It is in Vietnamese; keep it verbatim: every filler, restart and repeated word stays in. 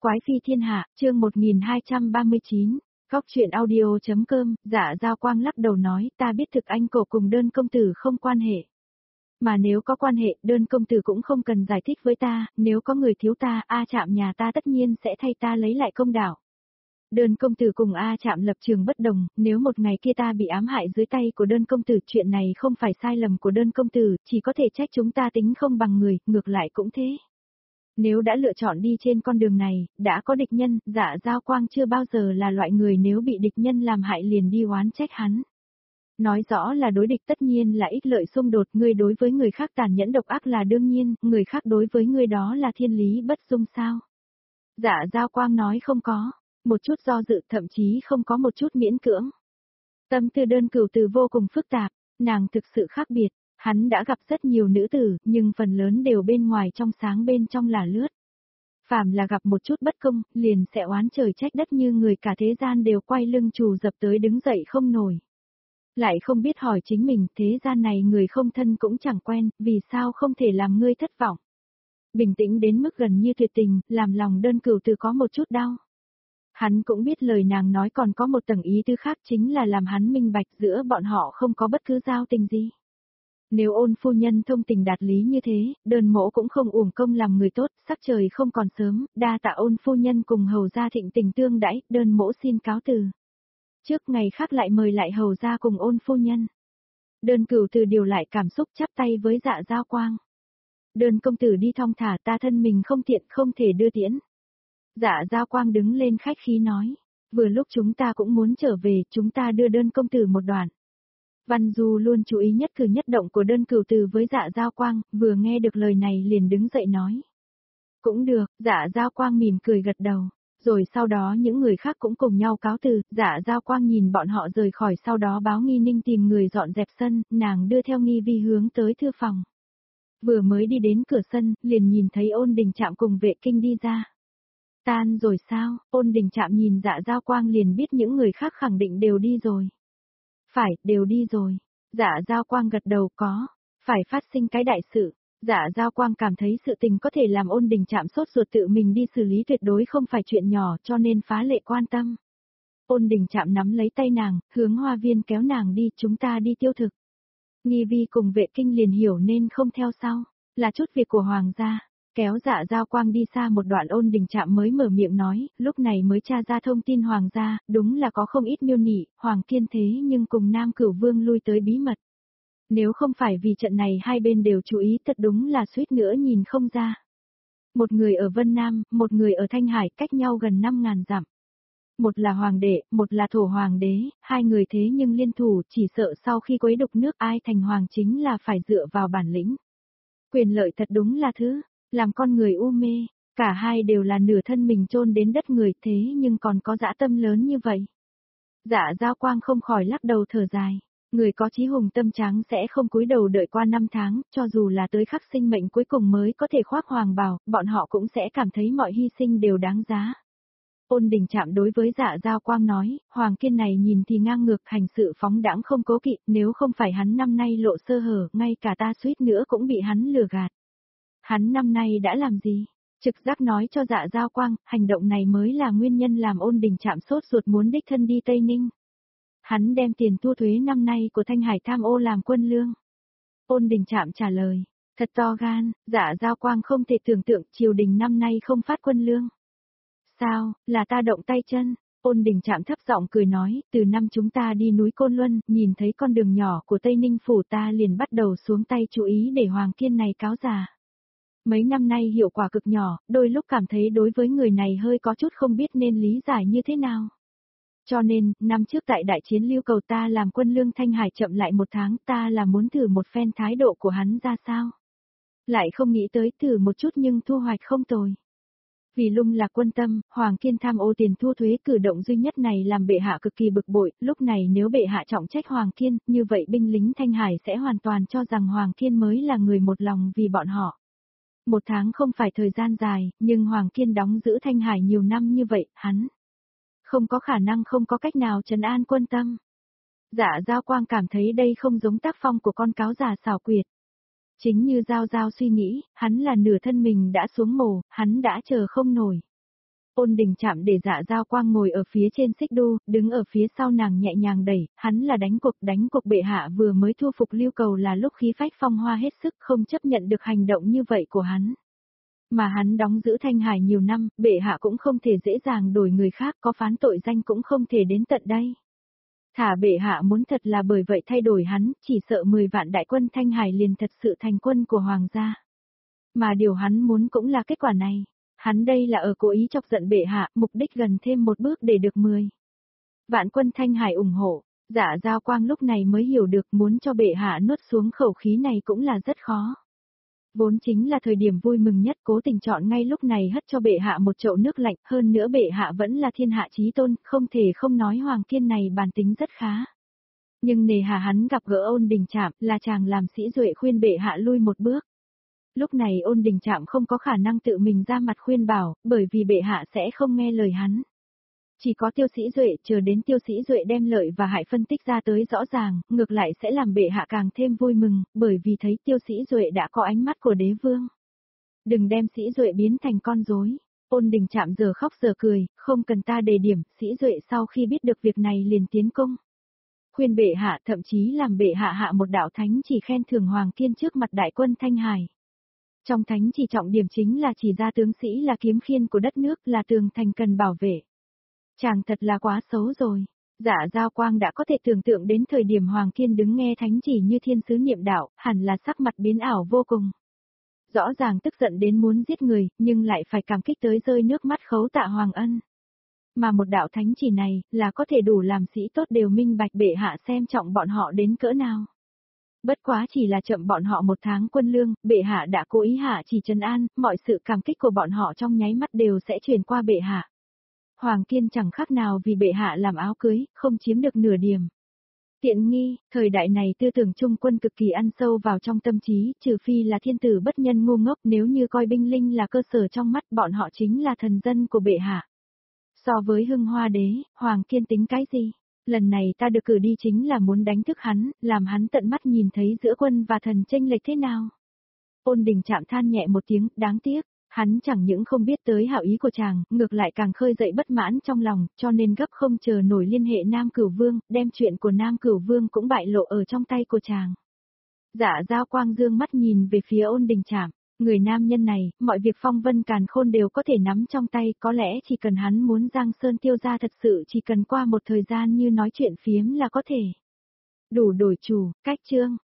Quái phi thiên hạ, chương một nghìn hai trăm ba mươi chín, Góc chuyện audio.com, Dạ Giao Quang lắc đầu nói, ta biết thực anh cổ cùng đơn công tử không quan hệ. Mà nếu có quan hệ, đơn công tử cũng không cần giải thích với ta, nếu có người thiếu ta, A Trạm nhà ta tất nhiên sẽ thay ta lấy lại công đạo. Đơn công tử cùng A Trạm lập trường bất đồng, nếu một ngày kia ta bị ám hại dưới tay của đơn công tử, chuyện này không phải sai lầm của đơn công tử, chỉ có thể trách chúng ta tính không bằng người, ngược lại cũng thế. Nếu đã lựa chọn đi trên con đường này, đã có địch nhân, Dạ Giao Quang chưa bao giờ là loại người nếu bị địch nhân làm hại liền đi oán trách hắn. Nói rõ là đối địch tất nhiên là ích lợi xung đột, ngươi đối với người khác tàn nhẫn độc ác là đương nhiên, người khác đối với ngươi đó là thiên lý bất dung sao. Dạ Giao Quang nói không có, một chút do dự, thậm chí không có một chút miễn cưỡng. Tâm tư đơn cửu từ vô cùng phức tạp, nàng thực sự khác biệt. Hắn đã gặp rất nhiều nữ tử, nhưng phần lớn đều bên ngoài trong sáng bên trong là lướt. Phàm là gặp một chút bất công, liền sẽ oán trời trách đất như người cả thế gian đều quay lưng trù dập tới đứng dậy không nổi. Lại không biết hỏi chính mình, thế gian này người không thân cũng chẳng quen, vì sao không thể làm ngươi thất vọng. Bình tĩnh đến mức gần như tuyệt tình, làm lòng đơn cửu từ có một chút đau. Hắn cũng biết lời nàng nói còn có một tầng ý tư khác, chính là làm hắn minh bạch giữa bọn họ không có bất cứ giao tình gì. Nếu Ôn phu nhân thông tình đạt lý như thế, đơn mỗ cũng không uổng công làm người tốt, sắc trời không còn sớm, đa tạ Ôn phu nhân cùng hầu gia thịnh tình tương đãi, đơn mỗ xin cáo từ. Trước ngày khác lại mời lại hầu gia cùng Ôn phu nhân. Đơn cửu từ điều lại cảm xúc chắp tay với Dạ Giao Quang. Đơn công tử đi thong thả, ta thân mình không tiện không thể đưa tiễn. Dạ Giao Quang đứng lên khách khí nói, vừa lúc chúng ta cũng muốn trở về, chúng ta đưa đơn công tử một đoạn. Văn Du luôn chú ý nhất cử nhất động của đơn cửu từ với Dạ Giao Quang, vừa nghe được lời này liền đứng dậy nói. Cũng được, Dạ Giao Quang mỉm cười gật đầu, rồi sau đó những người khác cũng cùng nhau cáo từ, Dạ Giao Quang nhìn bọn họ rời khỏi, sau đó báo Nghi Ninh tìm người dọn dẹp sân, nàng đưa theo Nghi Vi hướng tới thư phòng. Vừa mới đi đến cửa sân, liền nhìn thấy Ôn Đình Trạm cùng Vệ Kinh đi ra. Tan rồi sao? Ôn Đình Trạm nhìn Dạ Giao Quang liền biết những người khác khẳng định đều đi rồi. Phải, đều đi rồi. Dạ Giao Quang gật đầu, có. Phải phát sinh cái đại sự. Dạ Giao Quang cảm thấy sự tình có thể làm Ôn Đình Trạm sốt ruột tự mình đi xử lý tuyệt đối không phải chuyện nhỏ, cho nên phá lệ quan tâm. Ôn Đình Trạm nắm lấy tay nàng, hướng hoa viên kéo nàng đi, chúng ta đi tiêu thực. Nghi Vi cùng Vệ Kinh liền hiểu nên không theo sau, là chút việc của hoàng gia. Kéo Dạ Giao Quang đi xa một đoạn, Ôn Đình Trạm mới mở miệng nói, lúc này mới tra ra thông tin hoàng gia, đúng là có không ít miêu nị, Hoàng Kiên thế nhưng cùng Nam Cửu Vương lui tới bí mật. Nếu không phải vì trận này hai bên đều chú ý, thật đúng là suýt nữa nhìn không ra. Một người ở Vân Nam, một người ở Thanh Hải, cách nhau gần năm ngàn dặm. Một là hoàng đệ, một là thổ hoàng đế, hai người thế nhưng liên thủ, chỉ sợ sau khi quấy đục nước ai thành hoàng chính là phải dựa vào bản lĩnh. Quyền lợi thật đúng là thứ làm con người u mê, cả hai đều là nửa thân mình chôn đến đất người, thế nhưng còn có dã tâm lớn như vậy. Dạ Giao Quang không khỏi lắc đầu thở dài, người có chí hùng tâm tráng sẽ không cúi đầu đợi qua năm tháng, cho dù là tới khắc sinh mệnh cuối cùng mới có thể khoác hoàng bào, bọn họ cũng sẽ cảm thấy mọi hy sinh đều đáng giá. Ôn Đình Trạm đối với Dạ Giao Quang nói, Hoàng Kiên này nhìn thì ngang ngược, hành sự phóng đãng không cố kỵ, nếu không phải hắn năm nay lộ sơ hở, ngay cả ta suýt nữa cũng bị hắn lừa gạt. Hắn năm nay đã làm gì? Trực giác nói cho Dạ Giao Quang, hành động này mới là nguyên nhân làm Ôn Đình Trạm sốt ruột muốn đích thân đi Tây Ninh. Hắn đem tiền thu thuế năm nay của Thanh Hải tham ô làm quân lương. Ôn Đình Trạm trả lời, thật to gan, Dạ Giao Quang không thể tưởng tượng triều đình năm nay không phát quân lương. Sao, là ta động tay chân? Ôn Đình Trạm thấp giọng cười nói, từ năm chúng ta đi núi Côn Luân, nhìn thấy con đường nhỏ của Tây Ninh phủ ta liền bắt đầu xuống tay chú ý để Hoàng Kiên này cáo già. Mấy năm nay hiệu quả cực nhỏ, đôi lúc cảm thấy đối với người này hơi có chút không biết nên lý giải như thế nào. Cho nên, năm trước tại đại chiến lưu cầu ta làm quân lương Thanh Hải chậm lại một tháng, ta là muốn thử một phen thái độ của hắn ra sao. Lại không nghĩ tới thử một chút nhưng thu hoạch không tồi. Vì lung lạc quân tâm, Hoàng Kiên tham ô tiền thu thuế, cử động duy nhất này làm bệ hạ cực kỳ bực bội, lúc này nếu bệ hạ trọng trách Hoàng Kiên, như vậy binh lính Thanh Hải sẽ hoàn toàn cho rằng Hoàng Kiên mới là người một lòng vì bọn họ. Một tháng không phải thời gian dài, nhưng Hoàng Kiên đóng giữ Thanh Hải nhiều năm như vậy, hắn không có khả năng không có cách nào trấn an quân tâm. Dạ Giao Quang cảm thấy đây không giống tác phong của con cáo già xảo quyệt. Chính như Giao Giao suy nghĩ, hắn là nửa thân mình đã xuống mồ, hắn đã chờ không nổi. Ôn Đình Trạm để Dạ Giao Quang ngồi ở phía trên xích đu, đứng ở phía sau nàng nhẹ nhàng đẩy, hắn là đánh cuộc, đánh cuộc bệ hạ vừa mới thu phục Lưu Cầu là lúc khí phách phong hoa hết sức không chấp nhận được hành động như vậy của hắn. Mà hắn đóng giữ Thanh Hải nhiều năm, bệ hạ cũng không thể dễ dàng đổi người khác, có phán tội danh cũng không thể đến tận đây. Thả bệ hạ muốn thật là bởi vậy thay đổi hắn, chỉ sợ mười vạn đại quân Thanh Hải liền thật sự thành quân của hoàng gia. Mà điều hắn muốn cũng là kết quả này. Hắn đây là ở cố ý chọc giận bệ hạ, mục đích gần thêm một bước để được mười vạn quân Thanh Hải ủng hộ. Dạ Giao Quang lúc này mới hiểu được muốn cho bệ hạ nuốt xuống khẩu khí này cũng là rất khó. Vốn chính là thời điểm vui mừng nhất, cố tình chọn ngay lúc này hất cho bệ hạ một chậu nước lạnh, hơn nữa bệ hạ vẫn là thiên hạ chí tôn, không thể không nói Hoàng Thiên này bản tính rất khá. Nhưng nề hà hắn gặp gỡ Ôn Đình Trạm, là chàng làm sĩ duệ khuyên bệ hạ lui một bước. Lúc này Ôn Đình Trạm không có khả năng tự mình ra mặt khuyên bảo, bởi vì bệ hạ sẽ không nghe lời hắn. Chỉ có Tiêu Sĩ Duệ, chờ đến Tiêu Sĩ Duệ đem lợi và hại phân tích ra tới rõ ràng, ngược lại sẽ làm bệ hạ càng thêm vui mừng, bởi vì thấy Tiêu Sĩ Duệ đã có ánh mắt của đế vương. Đừng đem Sĩ Duệ biến thành con rối. Ôn Đình Trạm giờ khóc giờ cười, không cần ta đề điểm, Sĩ Duệ sau khi biết được việc này liền tiến công. Khuyên bệ hạ, thậm chí làm bệ hạ hạ một đạo thánh chỉ khen thưởng Hoàng Kiên trước mặt đại quân Thanh Hải. Trong thánh chỉ trọng điểm chính là chỉ ra tướng sĩ là kiếm khiên của đất nước, là tường thành cần bảo vệ. Chàng thật là quá xấu rồi. Dạ Giao Quang đã có thể tưởng tượng đến thời điểm Hoàng Kiên đứng nghe thánh chỉ như thiên sứ niệm đạo, hẳn là sắc mặt biến ảo vô cùng. Rõ ràng tức giận đến muốn giết người, nhưng lại phải cảm kích tới rơi nước mắt khấu tạ Hoàng Ân. Mà một đạo thánh chỉ này, là có thể đủ làm sĩ tốt đều minh bạch bệ hạ xem trọng bọn họ đến cỡ nào. Bất quá chỉ là chậm bọn họ một tháng quân lương, bệ hạ đã cố ý hạ chỉ trấn an, mọi sự cảm kích của bọn họ trong nháy mắt đều sẽ truyền qua bệ hạ. Hoàng Kiên chẳng khác nào vì bệ hạ làm áo cưới, không chiếm được nửa điểm tiện nghi. Thời đại này tư tưởng trung quân cực kỳ ăn sâu vào trong tâm trí, trừ phi là thiên tử bất nhân ngu ngốc, nếu như coi binh linh là cơ sở trong mắt bọn họ chính là thần dân của bệ hạ. So với Hưng Hoa đế, Hoàng Kiên tính cái gì? Lần này ta được cử đi chính là muốn đánh thức hắn, làm hắn tận mắt nhìn thấy giữa quân và thần chênh lệch thế nào. Ôn Đình Trạm than nhẹ một tiếng, đáng tiếc, hắn chẳng những không biết tới hảo ý của chàng, ngược lại càng khơi dậy bất mãn trong lòng, cho nên gấp không chờ nổi liên hệ Nam Cửu Vương, đem chuyện của Nam Cửu Vương cũng bại lộ ở trong tay của chàng. Dạ Giao Quang dương mắt nhìn về phía Ôn Đình Trạm. Người nam nhân này, mọi việc phong vân càn khôn đều có thể nắm trong tay, có lẽ chỉ cần hắn muốn Giang Sơn tiêu ra thật sự chỉ cần qua một thời gian như nói chuyện phiếm là có thể. Đủ đổi chủ, cách chương.